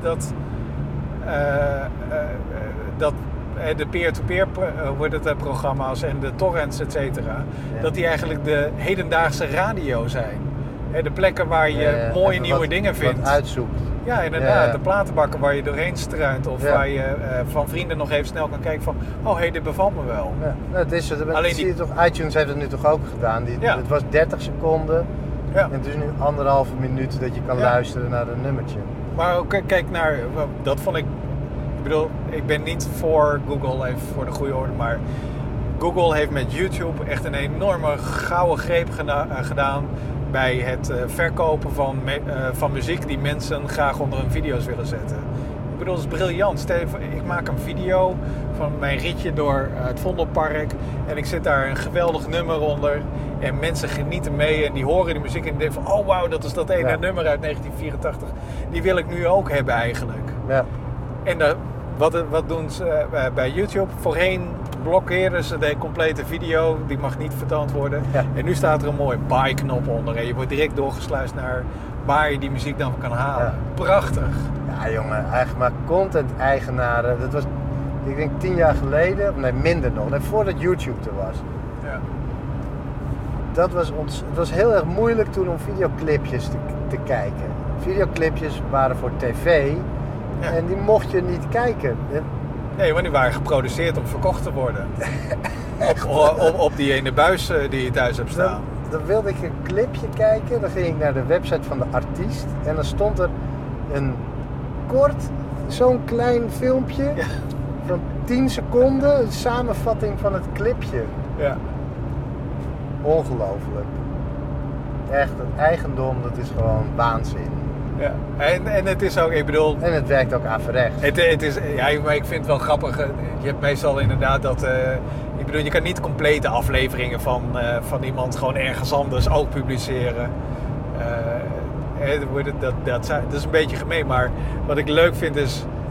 dat de peer-to-peer programma's en de torrents, et cetera, Ja. dat die eigenlijk de hedendaagse radio zijn. De plekken waar je mooie even nieuwe wat- dingen vindt. Wat uitzoekt. Ja, inderdaad. Ja. De platenbakken waar je doorheen struint. Of Ja. waar je van vrienden nog even snel kan kijken van, oh hey, dit bevalt me wel. Ja. Nou, het is het. Alleen Zie die- je toch, iTunes heeft het nu toch ook gedaan. Ja. Het was 30 seconden. Ja. En het is nu 1,5 minuut dat je kan Ja. luisteren naar een nummertje. Maar ook kijk naar, dat vond ik bedoel, ik ben niet voor Google, even voor de goede orde, maar Google heeft met YouTube echt een enorme gouden greep gedaan bij het verkopen van muziek die mensen graag onder hun video's willen zetten. Ik bedoel, dat is briljant. Stel je voor, ik maak een video van mijn ritje door het Vondelpark en ik zet daar een geweldig nummer onder en mensen genieten mee en die horen die muziek en die denken van, oh wauw, dat is dat ene Ja. nummer uit 1984. Die wil ik nu ook hebben eigenlijk. Ja. En wat doen ze bij YouTube? Voorheen blokkeerden ze de complete video, die mag niet vertoond worden. Ja. En nu staat er een mooie buy-knop onder en je wordt direct doorgesluist naar waar je die muziek dan kan halen. Ja. Prachtig. Ja jongen, eigenlijk maar content-eigenaren. Dat was, ik denk 10 jaar geleden, of nee minder nog, net voordat YouTube er was. Ja. Het was heel erg moeilijk toen om videoclipjes te kijken. Videoclipjes waren voor tv Ja. en die mocht je niet kijken. Nee, want die waren geproduceerd om verkocht te worden. op die ene buis die je thuis hebt staan. Dan wilde ik een clipje kijken, dan ging ik naar de website van de artiest en dan stond er een kort, zo'n klein filmpje Ja. van 10 seconden, een samenvatting van het clipje. Ja. Ongelooflijk. Echt, het eigendom, dat is gewoon waanzin. Ja. En het is ook, ik bedoel, En het werkt ook averechts. Het is, ja, maar ik vind het wel grappig. Je hebt meestal inderdaad dat. Ik bedoel, je kan niet complete afleveringen van iemand gewoon ergens anders ook publiceren. Dat is een beetje gemeen. Maar wat ik leuk vind is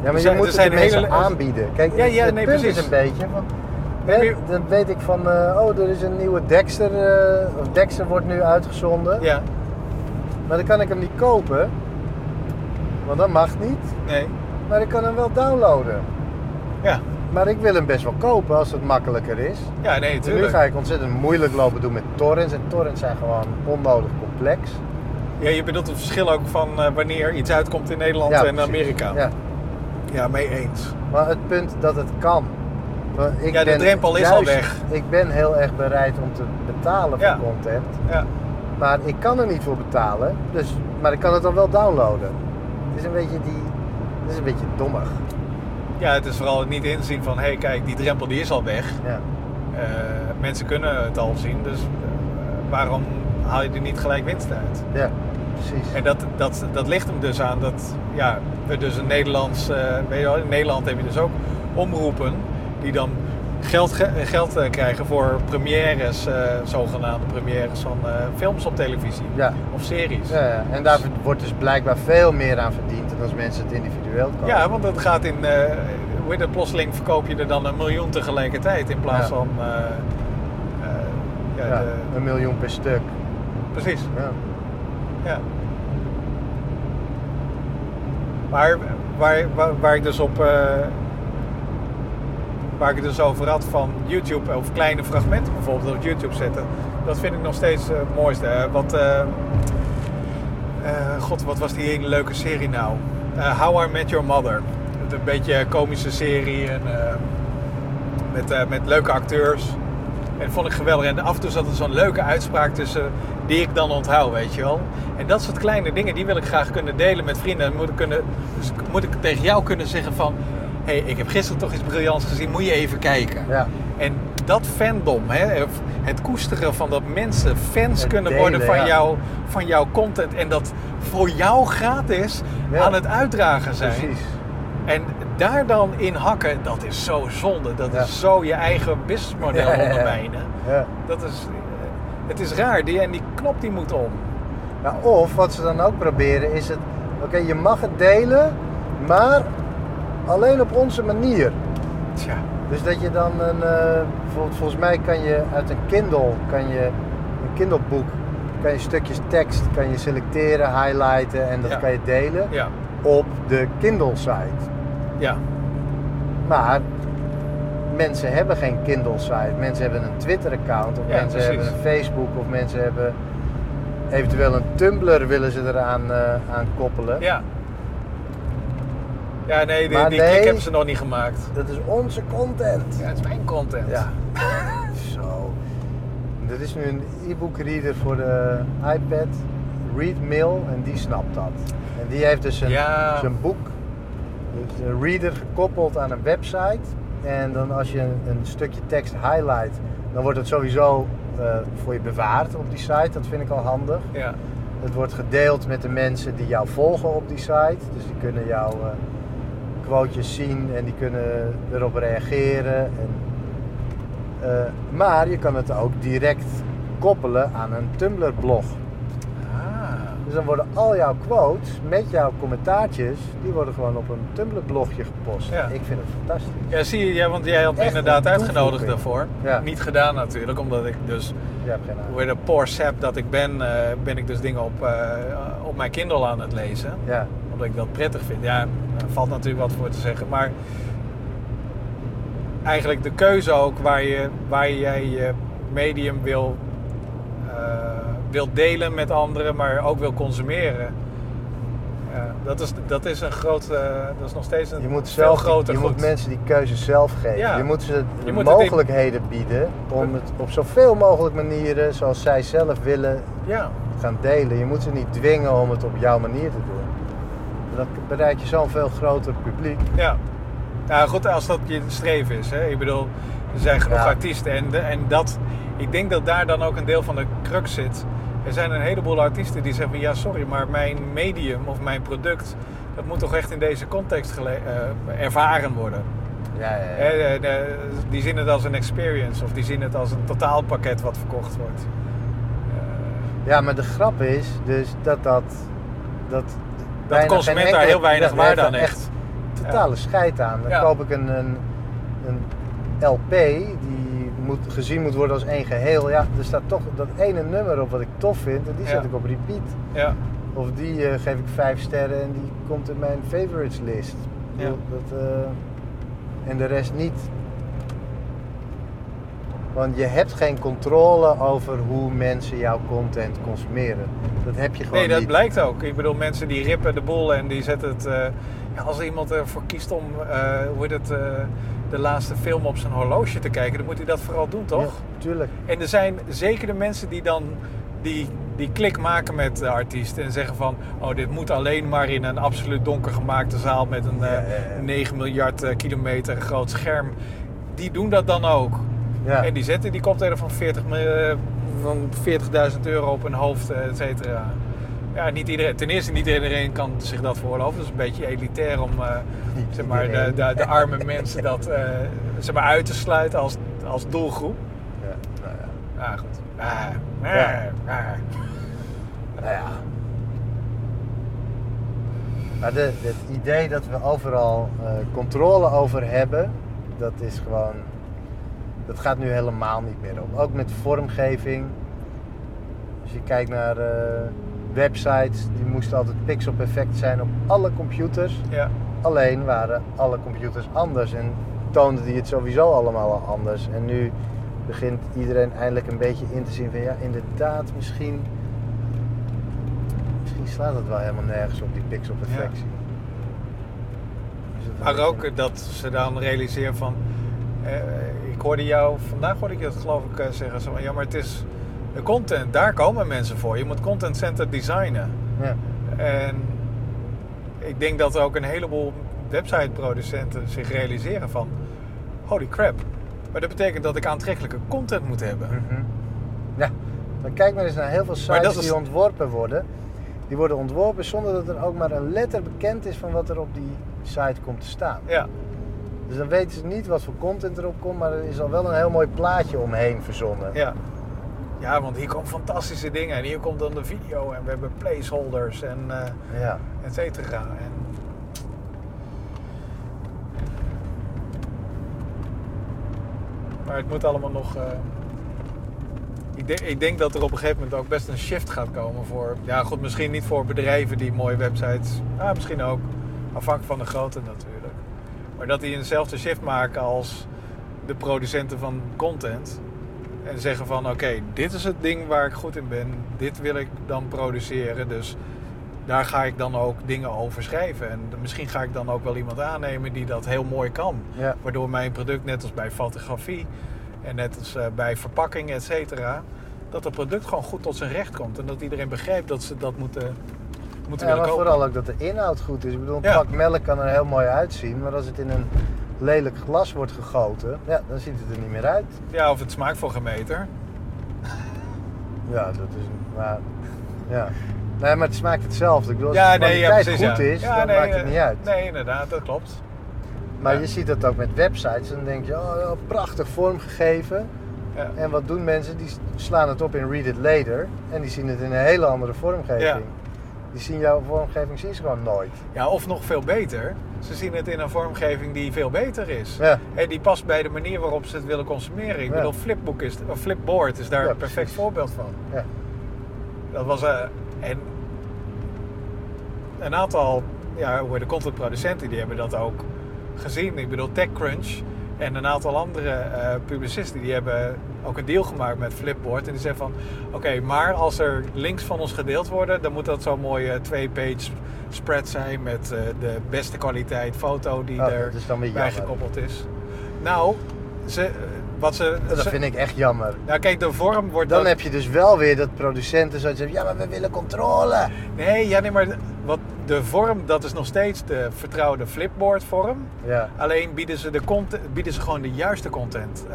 Ja, maar Er je zijn- moet er het zijn de mensen hele- aanbieden. Kijk, Ja, ja, het nee, punt precies. is een beetje van... Nee, hè, maar- dan weet ik van, er is een nieuwe Dexter, of Dexter wordt nu uitgezonden. Ja, Maar dan kan ik hem niet kopen, want dat mag niet. nee. Maar ik kan hem wel downloaden. Ja, Maar ik wil hem best wel kopen als het makkelijker is. ja nee, En nu tuurlijk. ga ik ontzettend moeilijk lopen doen met torrents. En torrents zijn gewoon onnodig complex. Ja, je bedoelt het verschil ook van wanneer iets uitkomt in Nederland Ja, en precies. Amerika. Ja. Ja, mee eens. Maar het punt dat het kan. Want ik Ja, de ben drempel is al weg. Ik ben heel erg bereid om te betalen voor Ja. content. Ja. Maar ik kan er niet voor betalen. Dus, maar ik kan het dan wel downloaden. Het is een beetje het is een beetje dommig. Ja, het is vooral niet inzien van, hé kijk, die drempel die is al weg. Ja. Mensen kunnen het al zien, dus waarom haal je er niet gelijk winst uit? Ja, precies. En dat ligt hem dus aan dat ja, we dus een Nederlands... weet je wel, in Nederland heb je dus ook omroepen die dan geld krijgen voor premières, zogenaamde premières van films op televisie Ja. of series. Ja, ja. En daar wordt dus blijkbaar veel meer aan verdiend dan als mensen het individueel kopen. Ja, want dat gaat in... hoe heet het, plotseling verkoop je er dan 1 miljoen tegelijkertijd in plaats Ja. van... ja, Ja, de- 1 miljoen per stuk. precies, Ja. ja. Maar waar ik dus op... waar ik het dus over had van YouTube of kleine fragmenten bijvoorbeeld op YouTube zetten. Dat vind ik nog steeds het mooiste. God, wat was die hele leuke serie nou? How I Met Your Mother. Een beetje een komische serie en, met leuke acteurs. En dat vond ik geweldig. En af en toe zat er zo'n leuke uitspraak tussen die ik dan onthoud, weet je wel. En dat soort kleine dingen, die wil ik graag kunnen delen met vrienden. En moet ik tegen jou kunnen zeggen van... Hé, ik heb gisteren toch iets briljants gezien, moet je even kijken. Ja. En dat fandom, hè, het koesteren van dat mensen fans Het kunnen delen, worden van, ja. van jouw content. En dat voor jou gratis Ja. aan het uitdragen zijn. Precies. En daar dan in hakken, dat is zo zonde. Dat Ja. is zo je eigen businessmodel Ja, ja, ja. ondermijnen. Ja. Dat is, het is raar, en die knop die moet om. Ja, of wat ze dan ook proberen is het... Oké, je mag het delen, maar alleen op onze manier. Tja, Dus dat je dan bijvoorbeeld, volgens mij kan je uit een Kindleboek, kan je stukjes tekst kan je selecteren, highlighten en dat Ja. kan je delen ja, op de Kindle site. ja, Maar mensen hebben geen Kindle site, mensen hebben een Twitter account of Ja, mensen precies. hebben een Facebook of mensen hebben eventueel een Tumblr willen ze eraan aan koppelen. ja. Ja, nee, die Maar klik nee. hebben ze nog niet gemaakt. Dat is onze content. Ja, het is mijn content. Ja. Zo. Dit is nu een e-book reader voor de iPad, Readmill, en die snapt dat. En die heeft dus Ja. zijn boek, dus een reader gekoppeld aan een website. En dan als je een stukje tekst highlight, dan wordt het sowieso voor je bewaard op die site. Dat vind ik al handig. Ja. Het wordt gedeeld met de mensen die jou volgen op die site. Dus die kunnen jouw quotejes zien en die kunnen erop reageren. En, maar je kan het ook direct koppelen aan een Tumblr blog. Ah. Dus dan worden al jouw quotes met jouw commentaartjes, die worden gewoon op een Tumblr blogje gepost. Ja. Ik vind het fantastisch. Ja, zie je, ja, want jij had me Echt inderdaad een uitgenodigd toevoeging. daarvoor. Ja. Niet gedaan natuurlijk, omdat ik dus, Je hebt geen hoe heet het, poor sap dat ik ben ik dus dingen op mijn Kindle aan het lezen. Ja, Omdat ik dat prettig vind. Ja, daar valt natuurlijk wat voor te zeggen. Maar eigenlijk de keuze ook waar jij je medium wil delen met anderen, maar ook wil consumeren. Dat is een groot, dat is nog steeds een je moet, veel groter je goed. moet mensen die keuze zelf geven. Ja. Je moet ze Je moet het mogelijkheden bieden om het op zoveel mogelijk manieren, zoals zij zelf willen, Ja, gaan delen. Je moet ze niet dwingen om het op jouw manier te doen. Dan bereik je zo'n veel groter publiek. ja. Nou goed, als dat je streven is. Hè? Ik bedoel, er zijn genoeg Ja. artiesten en dat, ik denk dat daar dan ook een deel van de crux zit. Er zijn een heleboel artiesten die zeggen van ja sorry, maar mijn medium of mijn product, dat moet toch echt in deze context ervaren worden. Ja, ja, ja. Die zien het als een experience of die zien het als een totaalpakket wat verkocht wordt. Ja, maar de grap is dus dat de consument daar heel weinig waarde aan hecht. totale scheid aan. Dan koop ik een LP die gezien moet worden als één geheel. Ja, er staat toch dat ene nummer op wat ik tof vind en die zet ik op repeat. Ja. Of die geef ik 5 sterren en die komt in mijn favorites list. Ja. En de rest niet. Want je hebt geen controle over hoe mensen jouw content consumeren. Dat heb je gewoon niet. Nee, dat blijkt ook. Ik bedoel, mensen die rippen de boel en die zetten het... als iemand ervoor kiest om de laatste film op zijn horloge te kijken, dan moet hij dat vooral doen, toch? Ja, tuurlijk. En er zijn zeker de mensen die dan die klik maken met de artiest en zeggen van, oh, dit moet alleen maar in een absoluut donker gemaakte zaal met een 9 miljard kilometer groot scherm. Die doen dat dan ook. Ja. En die zetten die koptelefoon van 40.000 euro op hun hoofd, et cetera. Ja, niet iedereen kan zich dat veroorloven. Dat is een beetje elitair om zeg maar, de arme mensen dat zeg maar, uit te sluiten als doelgroep. Ja, nou ja. Ah, goed. Nou ja. Maar het idee dat we overal controle over hebben, dat is gewoon... Dat gaat nu helemaal niet meer om. Ook met vormgeving. Als je kijkt naar websites, die moesten altijd pixel perfect zijn op alle computers. Ja. Alleen waren alle computers anders en toonden die het sowieso allemaal al anders. En nu begint iedereen eindelijk een beetje in te zien van ja, inderdaad, misschien slaat het wel helemaal nergens op die pixelperfectie. Ja. Maar ook dat ze dan realiseren van... vandaag hoorde ik het geloof ik zeggen, zo, ja, maar het is de content, daar komen mensen voor. Je moet content-centered designen. Ja. En ik denk dat er ook een heleboel websiteproducenten zich realiseren van, holy crap, maar dat betekent dat ik aantrekkelijke content moet hebben. Mm-hmm. Ja, dan kijk maar eens naar heel veel sites die ontworpen worden. Die worden ontworpen zonder dat er ook maar een letter bekend is van wat er op die site komt te staan. Ja. Dus dan weten ze niet wat voor content erop komt, maar er is al wel een heel mooi plaatje omheen verzonnen. Ja. Ja, want hier komen fantastische dingen en hier komt dan de video en we hebben placeholders en et cetera. Maar het moet allemaal nog... Ik denk dat er op een gegeven moment ook best een shift gaat komen voor... Ja goed, misschien niet voor bedrijven die mooie websites... misschien ook, afhankelijk van de grootte natuurlijk. Maar dat die eenzelfde shift maken als de producenten van content. En zeggen van oké, dit is het ding waar ik goed in ben. Dit wil ik dan produceren. Dus daar ga ik dan ook dingen over schrijven. En misschien ga ik dan ook wel iemand aannemen die dat heel mooi kan. Ja. Waardoor mijn product, net als bij fotografie en net als bij verpakking, et cetera, dat het product gewoon goed tot zijn recht komt. En dat iedereen begrijpt dat ze dat moeten willen maar kopen. vooral ook dat de inhoud goed is. Ik bedoel, een pak melk kan er heel mooi uitzien. Maar als het in een lelijk glas wordt gegoten, ja, dan ziet het er niet meer uit. Ja, of het smaakt voor geen meter. Ja, dat is... Maar, ja. Nee, maar het smaakt hetzelfde. Ik bedoel, als de kwaliteit goed is, dan maakt het niet uit. Nee, inderdaad, dat klopt. Maar je ziet dat ook met websites. Dan denk je, oh, prachtig vormgegeven. Ja. En wat doen mensen? Die slaan het op in Read It Later. En die zien het in een hele andere vormgeving. Ja. Die zien jouw vormgeving zien ze gewoon nooit. Ja, of nog veel beter. Ze zien het in een vormgeving die veel beter is. Ja. En die past bij de manier waarop ze het willen consumeren. Ik bedoel, Flipboard is daar een perfect voorbeeld van. Ja. Dat was en een aantal de contentproducenten die hebben dat ook gezien. Ik bedoel, TechCrunch en een aantal andere publicisten die hebben ook een deal gemaakt met Flipboard. En die zeggen van, oké, maar als er links van ons gedeeld worden, dan moet dat zo'n mooie 2-page spread zijn met de beste kwaliteit foto die erbij gekoppeld is. Nou, dat vind ik echt jammer. Nou kijk, de vorm wordt... Dan heb je dus wel weer dat producenten zoiets zeggen, ja, maar we willen controle. Nee, maar de vorm, dat is nog steeds de vertrouwde Flipboard vorm. Ja. Alleen bieden ze gewoon de juiste content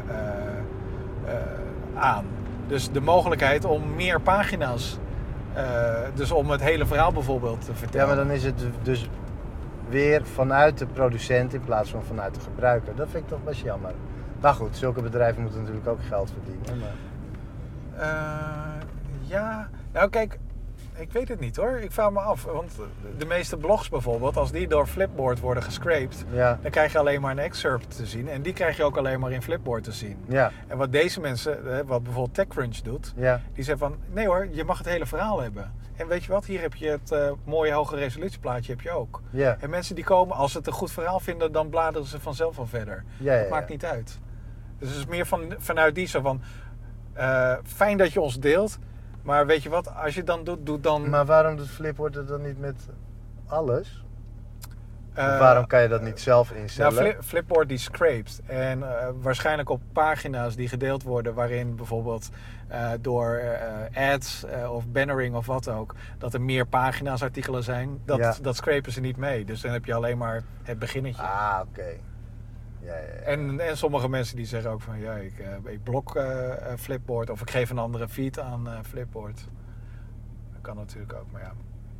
aan. Dus de mogelijkheid om meer pagina's, dus om het hele verhaal bijvoorbeeld te vertellen. Ja, maar dan is het dus weer vanuit de producent in plaats van vanuit de gebruiker. Dat vind ik toch best jammer. Maar goed, zulke bedrijven moeten natuurlijk ook geld verdienen. Maar... ja, nou kijk, Ik weet het niet hoor. Ik vraag me af. Want de meeste blogs bijvoorbeeld, als die door Flipboard worden gescraped, Ja. dan krijg je alleen maar een excerpt te zien. En die krijg je ook alleen maar in Flipboard te zien. Ja. En wat deze mensen, wat bijvoorbeeld TechCrunch doet, Ja. die zeggen van, nee hoor, je mag het hele verhaal hebben. En weet je wat, hier heb je het mooie hoge resolutieplaatje heb je ook. Ja. En mensen die komen, als ze het een goed verhaal vinden, dan bladeren ze vanzelf al verder. Ja. Dat maakt niet uit. Dus het is meer vanuit die zo van, fijn dat je ons deelt, maar weet je wat, als je het dan doet, doe dan... Maar waarom doet Flipboard het dan niet met alles? Of eh, waarom kan je dat niet zelf instellen? Nou, Flipboard die scraped. En waarschijnlijk op pagina's die gedeeld worden, waarin bijvoorbeeld door ads of bannering of wat ook, dat er meer pagina's artikelen zijn, dat scrapen ze niet mee. Dus dan heb je alleen maar het beginnetje. Ah, oké. Ja. En sommige mensen die zeggen ook van, ja, ik blok Flipboard of ik geef een andere feed aan Flipboard. Dat kan natuurlijk ook, maar ja.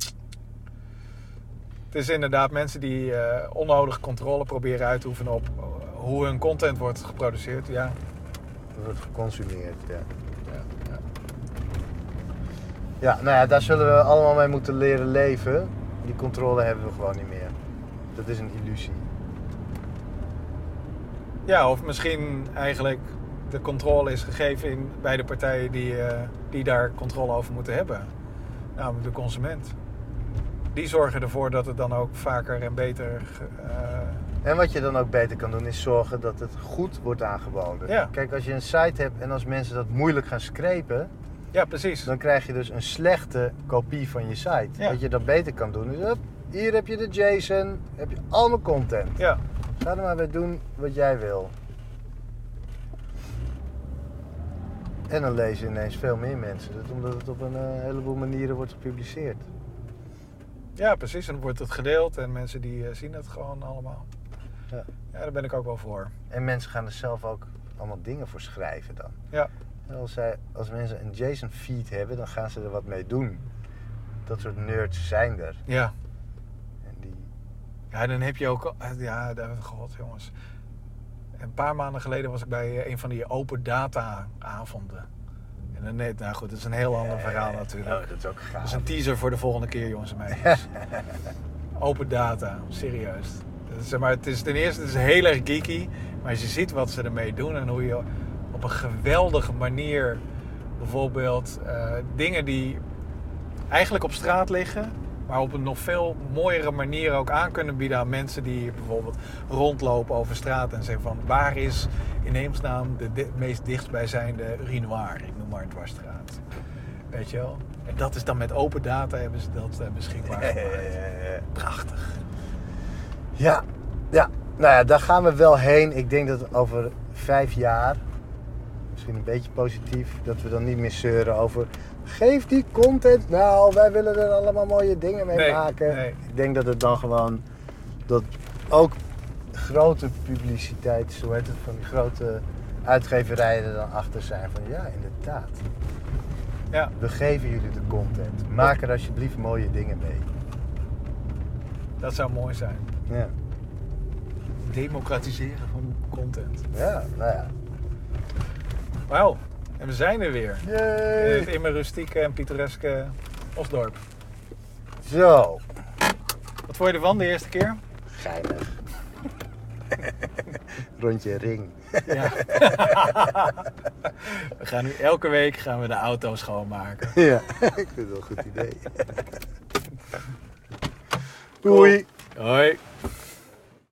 Het is inderdaad mensen die onnodige controle proberen uit te oefenen op hoe hun content wordt geproduceerd. Ja. Dat wordt geconsumeerd, ja. Ja. Ja, nou ja, daar zullen we allemaal mee moeten leren leven. Die controle hebben we gewoon niet meer. Dat is een illusie. Ja, of misschien eigenlijk de controle is gegeven bij de partijen die daar controle over moeten hebben. Namelijk de consument. Die zorgen ervoor dat het dan ook vaker en beter... En wat je dan ook beter kan doen is zorgen dat het goed wordt aangeboden. Ja. Kijk, als je een site hebt en als mensen dat moeilijk gaan scrapen, Ja, precies. dan krijg je dus een slechte kopie van je site. Ja. Wat je dan beter kan doen is, hup, hier heb je de JSON, heb je allemaal content. Ja. Ga er maar weer doen wat jij wil. En dan lezen ineens veel meer mensen. Dat omdat het op een heleboel manieren wordt gepubliceerd. Ja, precies. En dan wordt het gedeeld en mensen die zien het gewoon allemaal. Ja. Ja, daar ben ik ook wel voor. En mensen gaan er zelf ook allemaal dingen voor schrijven dan. Ja. En als mensen een JSON-feed hebben, dan gaan ze er wat mee doen. Dat soort nerds zijn er. Ja. En die... Ja, dan heb je ook... Ja, god jongens. Een paar maanden geleden was ik bij een van die open data avonden. En dan net, nou goed, dat is een heel ander verhaal natuurlijk. Oh, dat is ook gaaf. Dat is een teaser voor de volgende keer, jongens en meisjes. Open data, serieus. Zeg maar, het is ten eerste het is heel erg geeky, maar als je ziet wat ze ermee doen en hoe je op een geweldige manier bijvoorbeeld dingen die eigenlijk op straat liggen, maar op een nog veel mooiere manier ook aan kunnen bieden aan mensen die bijvoorbeeld rondlopen over straat en zeggen van waar is in hemelsnaam de meest dichtstbijzijnde urinoir, ik noem maar een dwarsstraat. Weet je wel? En dat is dan met open data hebben ze dat beschikbaar gemaakt. Prachtig. Ja, nou ja, daar gaan we wel heen. Ik denk dat over 5 jaar, misschien een beetje positief, dat we dan niet meer zeuren over geef die content nou, wij willen er allemaal mooie dingen mee maken. Nee. Ik denk dat het dan gewoon, dat ook grote publiciteit, zo heet het, van die grote uitgeverijen er dan achter zijn van ja, inderdaad. Ja. We geven jullie de content. Maak er alsjeblieft mooie dingen mee. Dat zou mooi zijn. Ja, Democratiseren van content. ja, nou ja. Wauw, en we zijn er weer. In Yay. het immer rustieke en pittoreske Osdorp. Zo. Wat vond je ervan de eerste keer? Geinig. Rondje ring. Ja. We gaan nu elke week de auto schoonmaken. Ja, ik vind het wel een goed idee. Doei. Hoi.